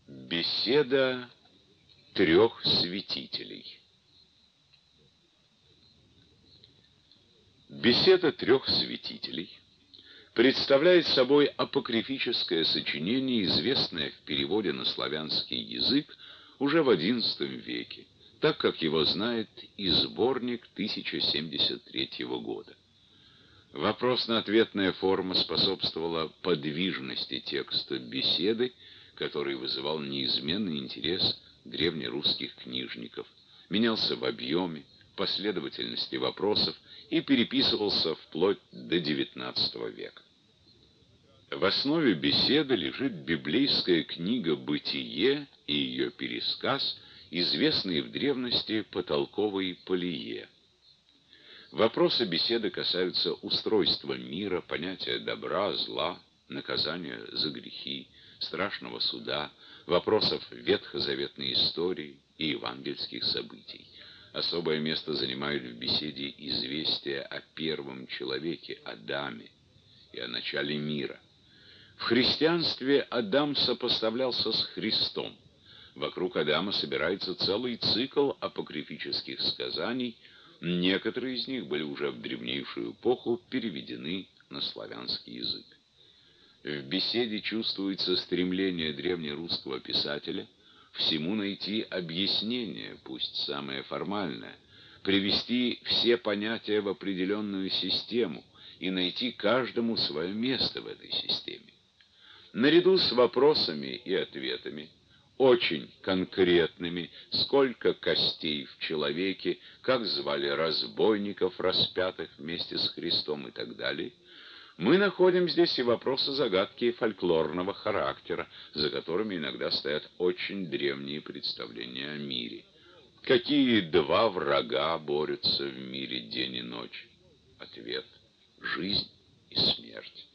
Беседа трех святителей. Беседа трех святителей представляет собой апокрифическое сочинение, известное в переводе на славянский язык уже в XI веке, так как его знает и сборник 1073 года. Вопросно-ответная форма способствовала подвижности текста беседы, который вызывал неизменный интерес древнерусских книжников, менялся в объеме, последовательности вопросов и переписывался вплоть до XIX века. В основе беседы лежит библейская книга «Бытие» и ее пересказ, известный в древности по толковой Полие. Вопросы беседы касаются устройства мира, понятия добра, зла, наказания за грехи, страшного суда, вопросов ветхозаветной истории и евангельских событий. Особое место занимают в беседе известия о первом человеке, Адаме, и о начале мира. В христианстве Адам сопоставлялся с Христом. Вокруг Адама собирается целый цикл апокрифических сказаний. Некоторые из них были уже в древнейшую эпоху переведены на славянский язык. В беседе чувствуется стремление древнерусского писателя всему найти объяснение, пусть самое формальное, привести все понятия в определенную систему и найти каждому свое место в этой системе. Наряду с вопросами и ответами, очень конкретными, сколько костей в человеке, как звали разбойников, распятых вместе с Христом и так далее, мы находим здесь и вопросы-загадки фольклорного характера, за которыми иногда стоят очень древние представления о мире. Какие два врага борются в мире день и ночь? Ответ — жизнь и смерть.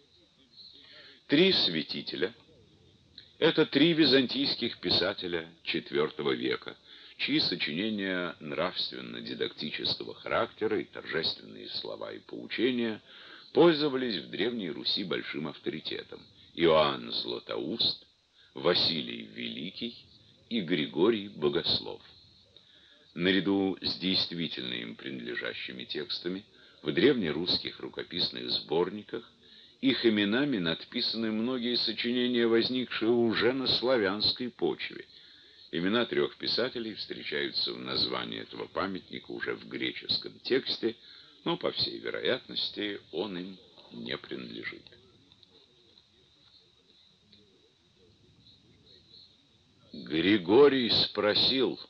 Три святителя — это три византийских писателя IV века, чьи сочинения нравственно-дидактического характера и торжественные слова и поучения пользовались в Древней Руси большим авторитетом: Иоанн Златоуст, Василий Великий и Григорий Богослов. Наряду с действительно им принадлежащими текстами в древнерусских рукописных сборниках их именами надписаны многие сочинения, возникшие уже на славянской почве. Имена трех писателей встречаются в названии этого памятника уже в греческом тексте, но, по всей вероятности, он им не принадлежит. Григорий спросил: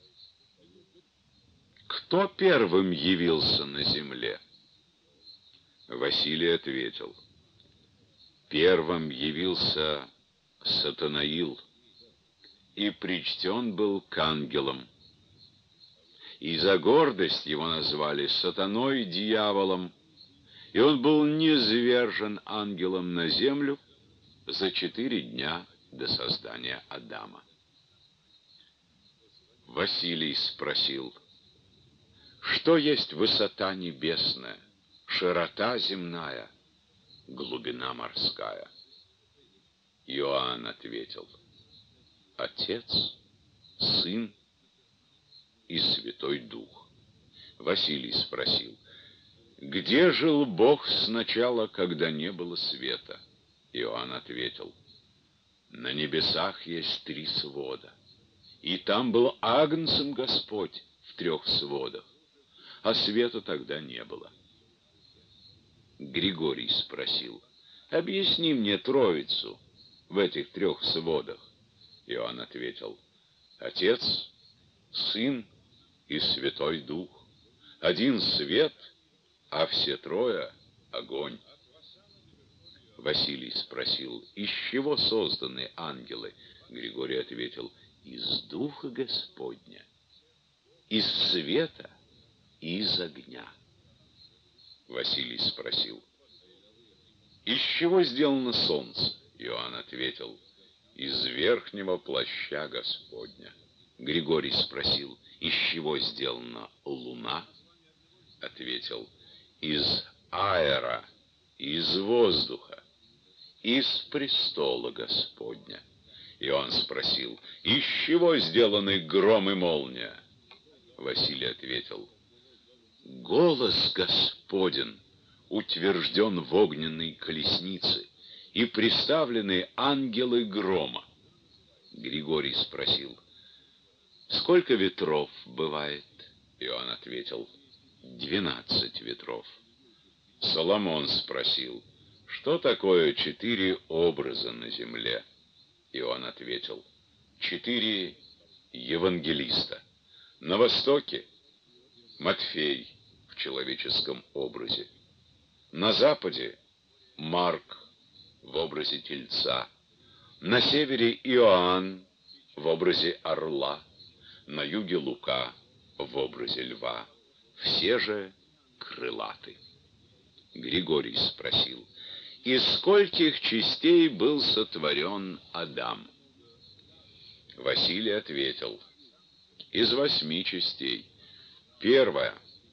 кто первым явился на земле? Василий ответил: первым явился Сатанаил, и причтен был к ангелам. И за гордость его назвали сатаной, дьяволом, и он был низвержен ангелом на землю за 4 дня до создания Адама. Василий спросил: что есть высота небесная, широта земная, глубина морская? Иоанн ответил: Отец, Сын и Святой Дух. Василий спросил: где жил Бог сначала, когда не было света? Иоанн ответил: на небесах есть 3 свода, и там был агнцем Господь в 3 сводах, а света тогда не было. Григорий спросил: объясни мне Троицу в этих 3 сводах. Иоанн ответил: Отец, Сын и Святой Дух. Один свет, а все 3 — огонь. Василий спросил: из чего созданы ангелы? Григорий ответил: из Духа Господня, из света и из огня. Василий спросил: из чего сделано солнце? Иоанн ответил: из верхнего плаща Господня. Григорий спросил: из чего сделана луна? Ответил: из аэра, из воздуха, из престола Господня. Иоанн Иоанн спросил: «Из чего сделаны гром и молния?» Василий ответил: «Голос Господен утвержден в огненной колеснице, и приставлены ангелы грома». Григорий спросил: «Сколько ветров бывает?» Иоанн ответил: 12 ветров. Соломон спросил: «Что такое 4 образа на земле?» Иоанн ответил: 4 евангелиста. На востоке Матфей в человеческом образе, на западе Марк в образе тельца, на севере Иоанн в образе орла, на юге Лука в образе льва. Все же крылаты. Григорий спросил: «Из скольких частей был сотворен Адам?» Василий ответил: «Из 8 частей. Первое: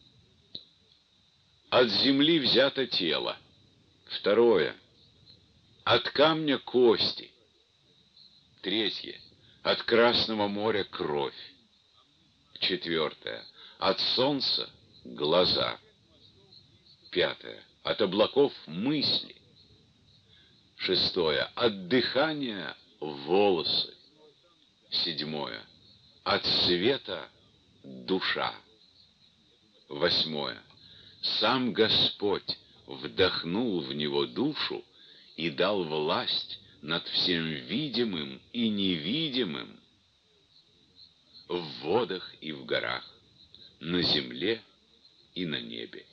от земли взято тело. Второе: от камня кости. Третье: от Красного моря кровь. Четвертое: от солнца глаза. Пятое: от облаков мысли. Шестое: от дыхания волосы. Седьмое: от света душа. Восьмое: сам Господь вдохнул в него душу и дал власть над всем видимым и невидимым, в водах и в горах, на земле и на небе».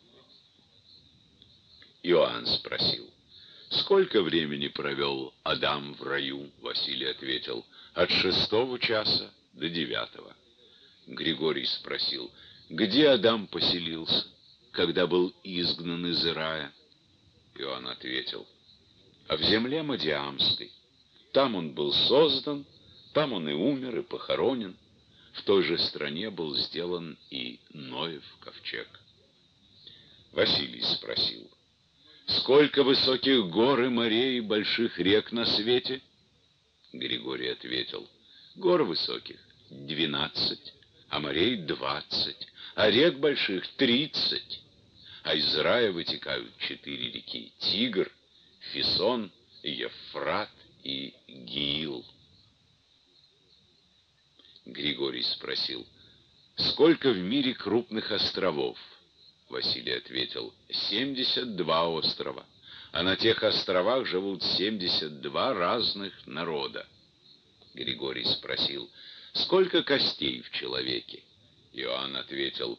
Иоанн спросил: «Сколько времени провел Адам в раю?» Василий ответил: «От 6 часа до 9». Григорий спросил: «Где Адам поселился, когда был изгнан из рая?» Иоанн ответил: «А в земле Мадиамской. Там он был создан, там он и умер, и похоронен. В той же стране был сделан и Ноев ковчег». Василий спросил: «Сколько высоких гор и морей и больших рек на свете?» Григорий ответил: «Гор высоких 12, а морей 20, а рек больших 30. А из рая вытекают 4 реки: Тигр, Фison, Евфрат и Гиил». Григорий спросил: «Сколько в мире крупных островов?» Василий ответил: 72 острова, а на тех островах живут 72 разных народа. Григорий спросил: «Сколько костей в человеке?» Иоанн ответил: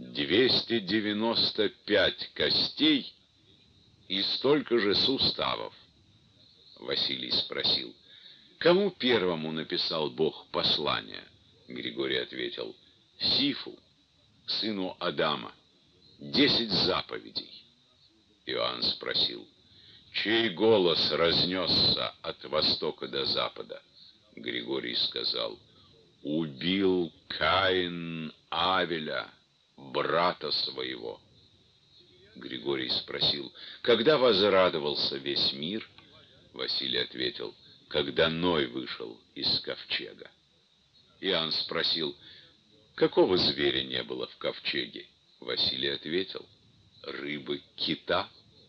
295 костей и столько же суставов. Василий спросил: «Кому первому написал Бог послание?» Григорий ответил: «Сифу, сыну Адама, 10 заповедей». Иоанн спросил: «Чей голос разнесся от востока до запада?» Григорий сказал: «Убил Каин Авеля, брата своего». Григорий спросил: «Когда возрадовался весь мир?» Василий ответил: «Когда Ной вышел из ковчега». Иоанн спросил: «Какого зверя не было в ковчеге?» Василий ответил: «Рыбы, кита».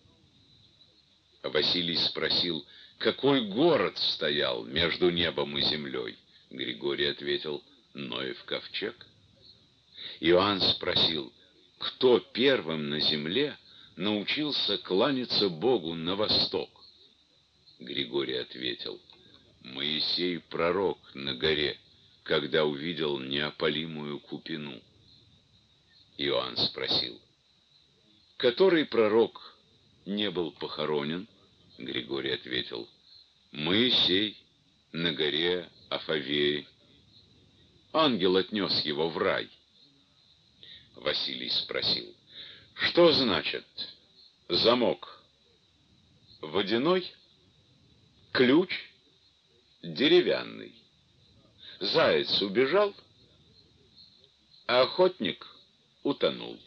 Василий спросил: «Какой город стоял между небом и землей?» Григорий ответил: «Ноев ковчег». Иоанн спросил: «Кто первым на земле научился кланяться Богу на восток?» Григорий ответил: «Моисей пророк на горе, когда увидел неопалимую купину». Иоанн спросил: «Который пророк не был похоронен?» Григорий ответил: «Моисей на горе Афавее. Ангел отнес его в рай». Василий спросил: «Что значит замок? Водяной? Ключ? Деревянный? Заяц убежал, а охотник утонул?»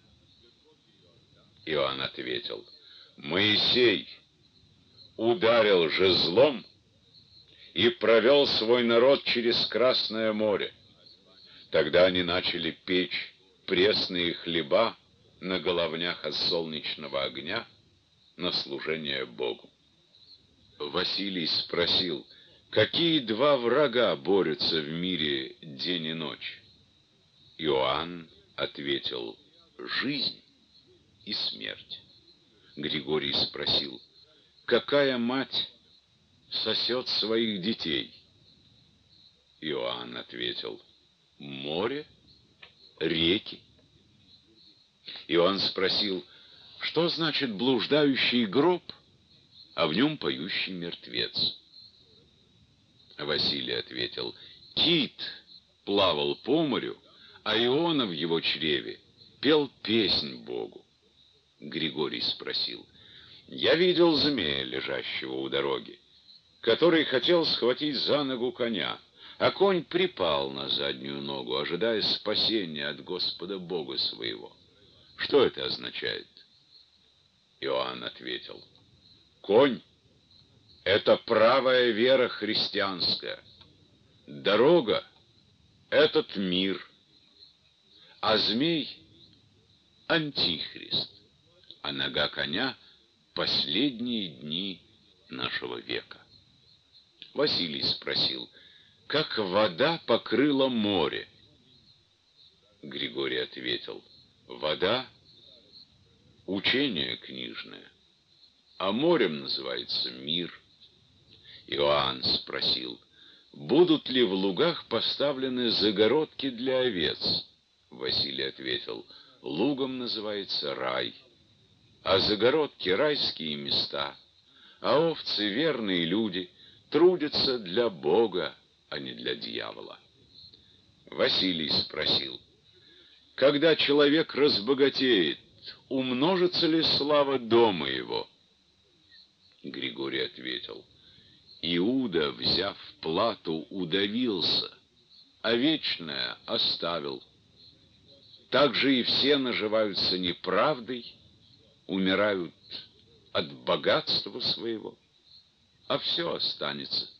Иоанн ответил: «Моисей ударил жезлом, и провел свой народ через Красное море. Тогда они начали печь пресные хлеба на головнях от солнечного огня на служение Богу. Василий спросил, какие два врага борются в мире день и ночь? Иоанн ответил, жизнь и смерть. Григорий спросил, какая мать сосет своих детей? Иоанн ответил, море, реки. Иоанн спросил, что значит блуждающий гроб, а в нем поющий мертвец? Василий ответил, кит плавал по морю, а Иона в его чреве пел песнь Богу. Григорий спросил, я видел змея, лежащего у дороги, который хотел схватить за ногу коня, а конь припал на заднюю ногу, ожидая спасения от Господа Бога своего. Что это означает? Иоанн ответил, конь — это правая вера христианская, дорога — этот мир, а змей — антихрист, а нога коня — последние дни нашего века. Василий спросил, как вода покрыла море? Григорий ответил, вода — учение книжное, а морем называется мир. Иоанн спросил, будут ли в лугах поставлены загородки для овец? Василий ответил, лугом называется рай, а загородки — райские места, а овцы — верные люди, трудятся для Бога, а не для дьявола. Василий спросил, когда человек разбогатеет, умножится ли слава дома его? Григорий ответил, Иуда, взяв плату, удавился, а вечное оставил. Так же и все наживаются неправдой, умирают от богатства своего, а все останется.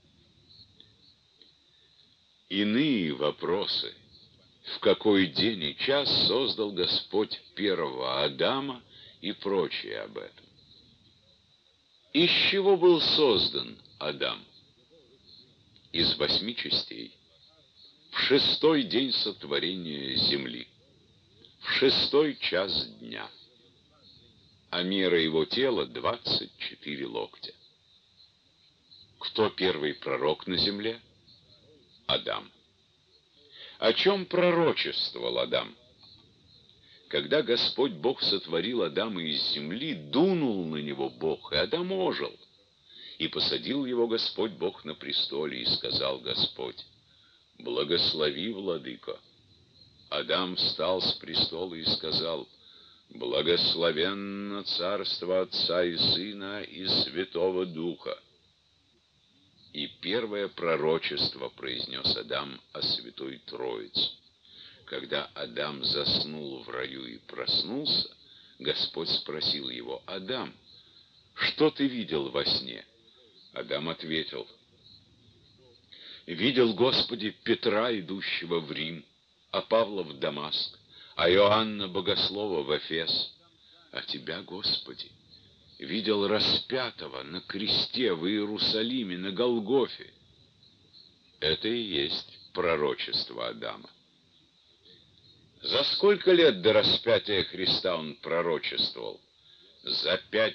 Иные вопросы, в какой день и час создал Господь первого Адама и прочее об этом. Из чего был создан Адам? Из 8 частей. В 6-й день сотворения земли, в 6-й час дня, а мера его тела 24 локтя. Кто первый пророк на земле? Адам. О чем пророчествовал Адам? Когда Господь Бог сотворил Адама из земли, дунул на него Бог, и Адам ожил. И посадил его Господь Бог на престоле, и сказал Господь, благослови, владыко. Адам встал с престола и сказал, благословенно царство Отца и Сына и Святого Духа. И первое пророчество произнес Адам о Святой Троице. Когда Адам заснул в раю и проснулся, Господь спросил его, Адам, что ты видел во сне? Адам ответил, видел, Господи, Петра, идущего в Рим, а Павла в Дамаск, а Иоанна Богослова в Эфес, а тебя, Господи, видел распятого на кресте в Иерусалиме, на Голгофе. Это и есть пророчество Адама. За сколько лет до распятия Христа он пророчествовал? За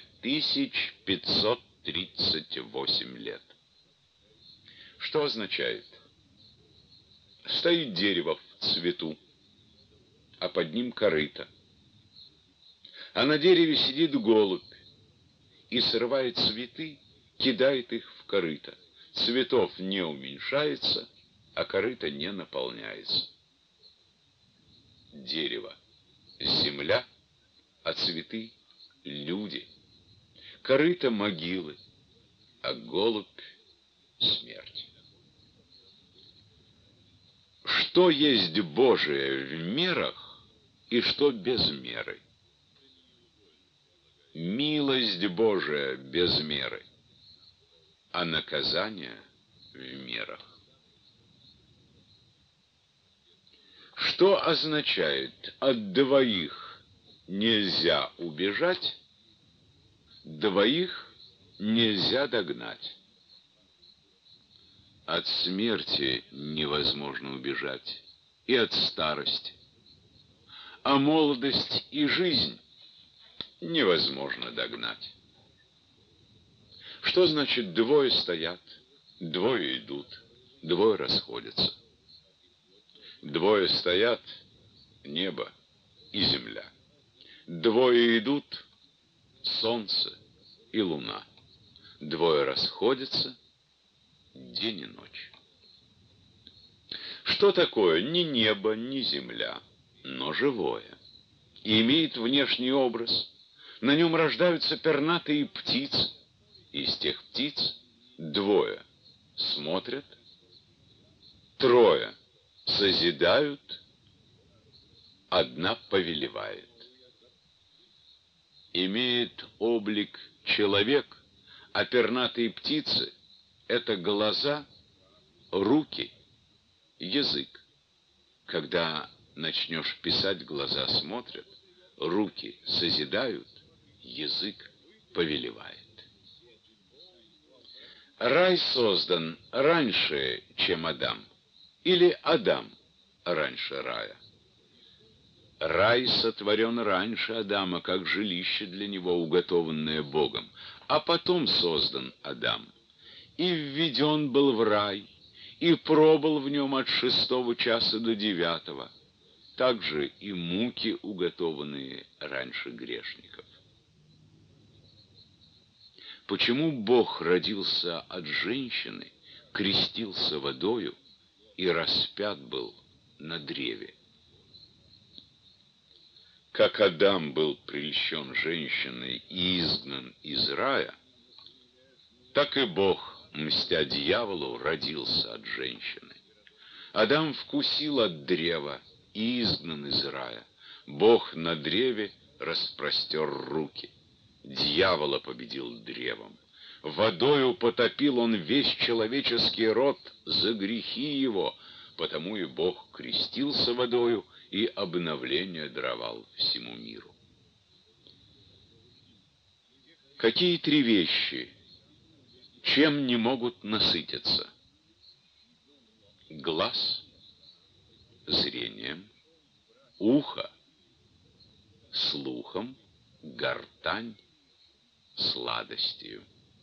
5538 лет. Что означает? Стоит дерево в цвету, а под ним корыто. А на дереве сидит голубь и срывает цветы, кидает их в корыто. Цветов не уменьшается, а корыто не наполняется. Дерево — земля, а цветы — люди. Корыто — могилы, а голубь — смерть. Что есть Божие в мерах и что без меры? Милость Божия без меры, а наказание в мерах. Что означает «от двоих нельзя убежать, двоих нельзя догнать»? От смерти невозможно убежать и от старости, а молодость и жизнь невозможно догнать. Что значит двое стоят, двое идут, двое расходятся? Двое стоят — небо и земля. Двое идут — солнце и луна. Двое расходятся — день и ночь. Что такое ни небо, ни земля, но живое? И имеет внешний образ. На нем рождаются пернатые птицы. Из тех птиц двое смотрят, трое созидают, одна повелевает. Имеет облик человек, а пернатые птицы — это глаза, руки, язык. Когда начнешь писать, глаза смотрят, руки созидают, язык повелевает. Рай создан раньше, чем Адам, или Адам раньше рая? Рай сотворен раньше Адама, как жилище для него, уготованное Богом, а потом создан Адам. И введен был в рай, и пробыл в нем от 6 часа до 9. Также и муки, уготованные раньше грешников. Почему Бог родился от женщины, крестился водою и распят был на древе? Как Адам был прельщен женщиной и изгнан из рая, так и Бог, мстя дьяволу, родился от женщины. Адам вкусил от древа и изгнан из рая. Бог на древе распростер руки. Дьявола победил древом. Водою потопил он весь человеческий род за грехи его, потому и Бог крестился водою и обновление даровал всему миру. Какие 3 вещи, чем не могут насытиться? Глаз — зрением, ухо — слухом, гортань — сладостью.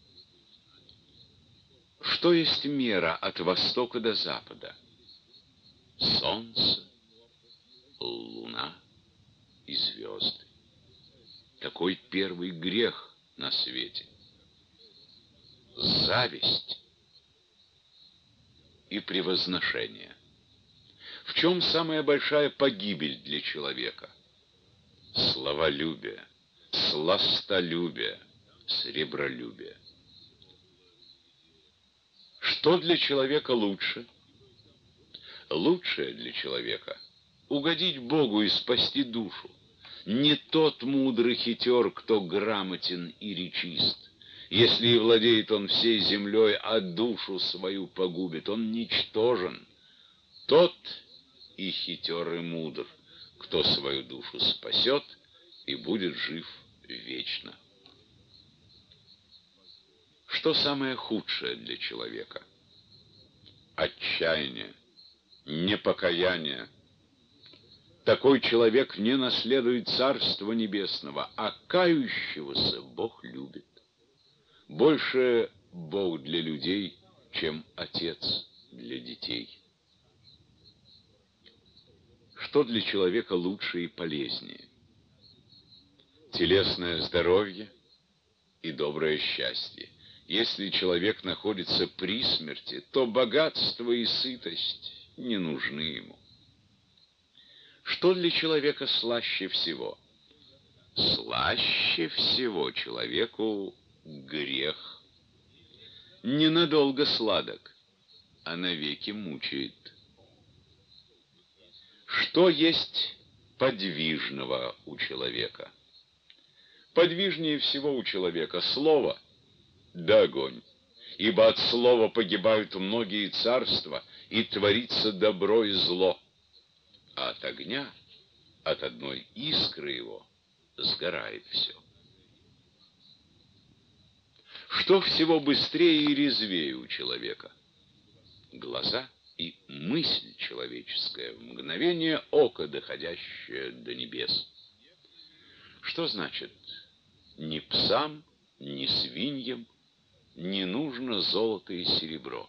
Что есть мера от востока до запада? Солнце, луна и звезды. Такой первый грех на свете. Зависть и превозношение. В чем самая большая погибель для человека? Славолюбие, сластолюбие, сребролюбие. Что для человека лучше? Лучшее для человека — угодить Богу и спасти душу. Не тот мудрый хитер, кто грамотен и речист. Если и владеет он всей землей, а душу свою погубит, он ничтожен. Тот и хитер, и мудр, кто свою душу спасет и будет жив вечно. Что самое худшее для человека? Отчаяние, непокаяние. Такой человек не наследует Царства Небесного, а кающегося Бог любит. Больше Бог для людей, чем Отец для детей. Что для человека лучше и полезнее? Телесное здоровье и доброе счастье. Если человек находится при смерти, то богатство и сытость не нужны ему. Что для человека слаще всего? Слаще всего человеку грех. Ненадолго сладок, а навеки мучает. Что есть подвижного у человека? Подвижнее всего у человека слово да огонь. ибо от слова погибают многие царства, и творится добро и зло, а от огня, от одной искры его, сгорает все. Что всего быстрее и резвее у человека? Глаза и мысль человеческая, в мгновение ока доходящая до небес. Что значит: ни псам, ни свиньям не нужно золото и серебро?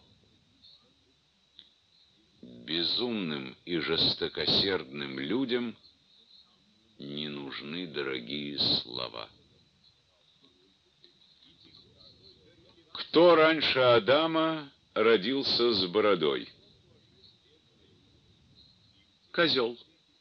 Безумным и жестокосердным людям не нужны дорогие слова. Кто раньше Адама родился с бородой? Козел.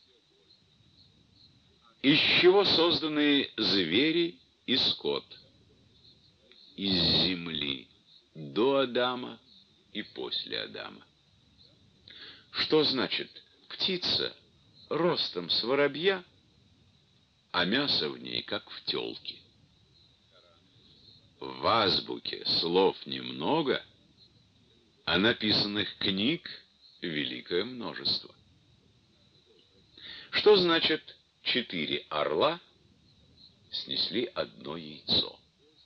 Из чего созданы звери и скот? Из земли, до Адама и после Адама. Что значит: птица ростом с воробья, а мясо в ней как в тёлке? В азбуке слов немного, а написанных книг великое множество. Что значит: 4 орла снесли одно яйцо?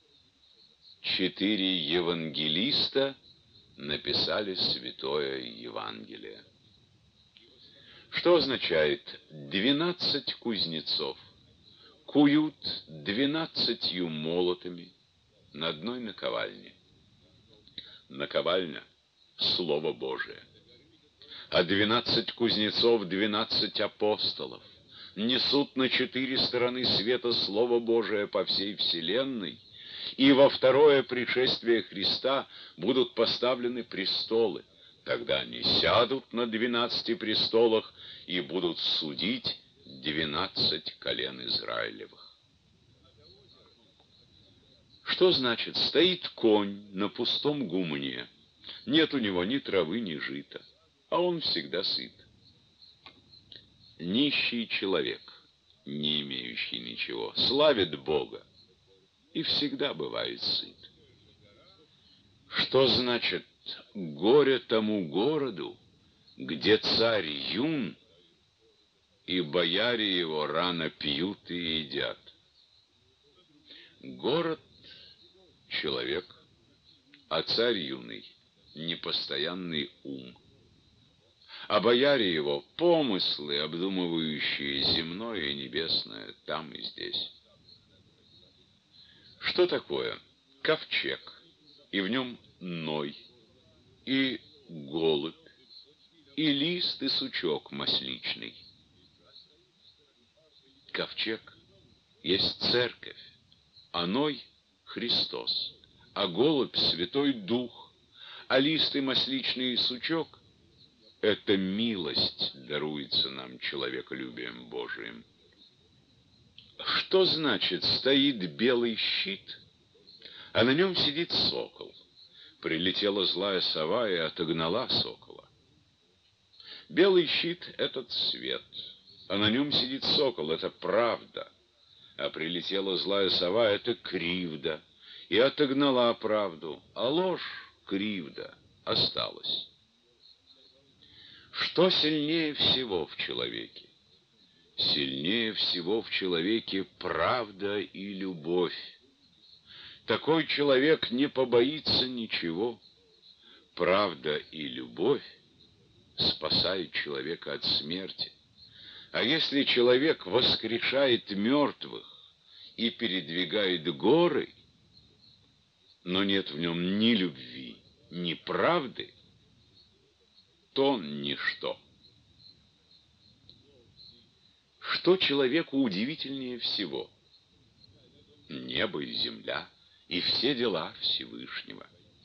4 евангелиста написали святое Евангелие. Что означает: 12 кузнецов куют 12 молотами на одной наковальне? Наковальня — Слово Божие. А 12 кузнецов, 12 апостолов несут на 4 стороны света Слово Божие по всей вселенной, и во второе пришествие Христа будут поставлены престолы. Тогда они сядут на 12 престолах и будут судить 12 колен Израилевых. Что значит: стоит конь на пустом гумне, нет у него ни травы, ни жита, а он всегда сыт? Нищий человек, не имеющий ничего, славит Бога и всегда бывает сыт. Что значит: горе тому городу, где царь юн, и бояре его рано пьют и едят? Город — человек, а царь юный — непостоянный ум, а бояре его — помыслы, обдумывающие земное и небесное там и здесь. Что такое ковчег, и в нем Ной, и голубь, и лист, и сучок масличный? Ковчег есть церковь, а Ной — Христос, а голубь — Святой Дух, а лист и масличный сучок — это милость даруется нам человеколюбием Божиим. Что значит: стоит белый щит, а на нем сидит сокол? Прилетела злая сова и отогнала сокола. Белый щит — этот свет, а на нем сидит сокол — это правда. А прилетела злая сова — это кривда, и отогнала правду, а ложь, кривда, осталась. Что сильнее всего в человеке? Сильнее всего в человеке правда и любовь. Такой человек не побоится ничего. Правда и любовь спасают человека от смерти. А если человек воскрешает мертвых и передвигает горы, но нет в нем ни любви, ни правды, то он ничто. Что человеку удивительнее всего? Небо и земля, и все дела Всевышнего.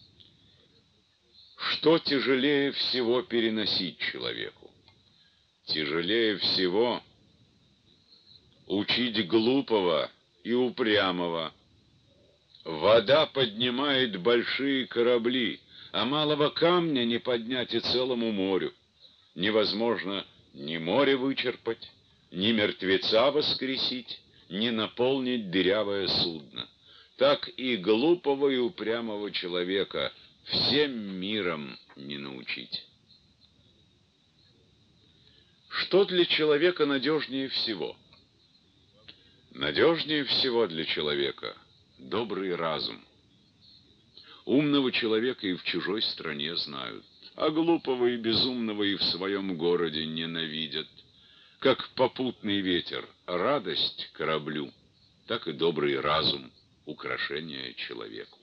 Что тяжелее всего переносить человеку? Тяжелее всего учить глупого и упрямого. Вода поднимает большие корабли, а малого камня не поднять и целому морю. Невозможно ни море вычерпать, ни мертвеца воскресить, ни наполнить дырявое судно. Так и глупого и упрямого человека всем миром не научить. Что для человека надежнее всего? Надежнее всего для человека добрый разум. Умного человека и в чужой стране знают, а глупого и безумного и в своем городе ненавидят. Как попутный ветер — радость кораблю, так и добрый разум — украшение человеку.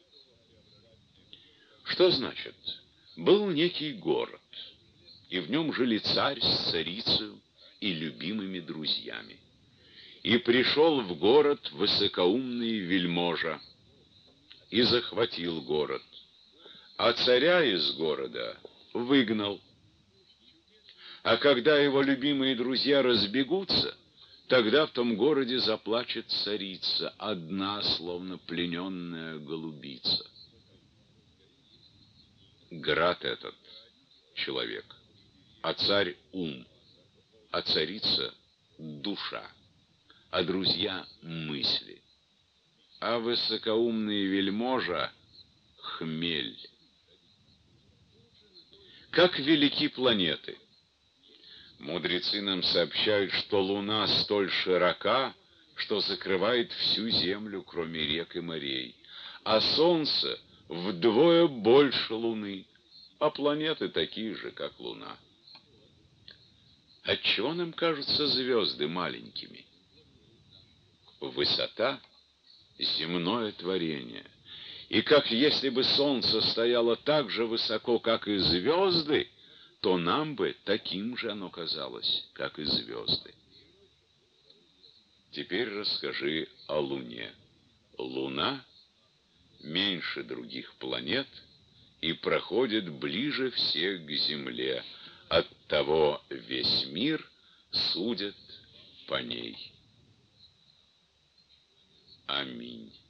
Что значит? Был некий город, и в нем жили царь с царицею и любимыми друзьями. И пришел в город высокоумный вельможа и захватил город, а царя из города выгнал. А когда его любимые друзья разбегутся, тогда в том городе заплачет царица, одна, словно плененная голубица. Град этот — человек, а царь — ум, а царица — душа, а друзья — мысли, а высокоумный вельможа — хмель. Как велики планеты! Мудрецы нам сообщают, что Луна столь широка, что закрывает всю Землю, кроме рек и морей, а Солнце вдвое больше Луны, а планеты такие же, как Луна. Отчего нам кажутся звезды маленькими? Высота — земное творение, и как если бы Солнце стояло так же высоко, как и звезды, то нам бы таким же оно казалось, как и звезды. Теперь расскажи о Луне. Луна меньше других планет и проходит ближе всех к Земле. Оттого весь мир судит по ней. Аминь.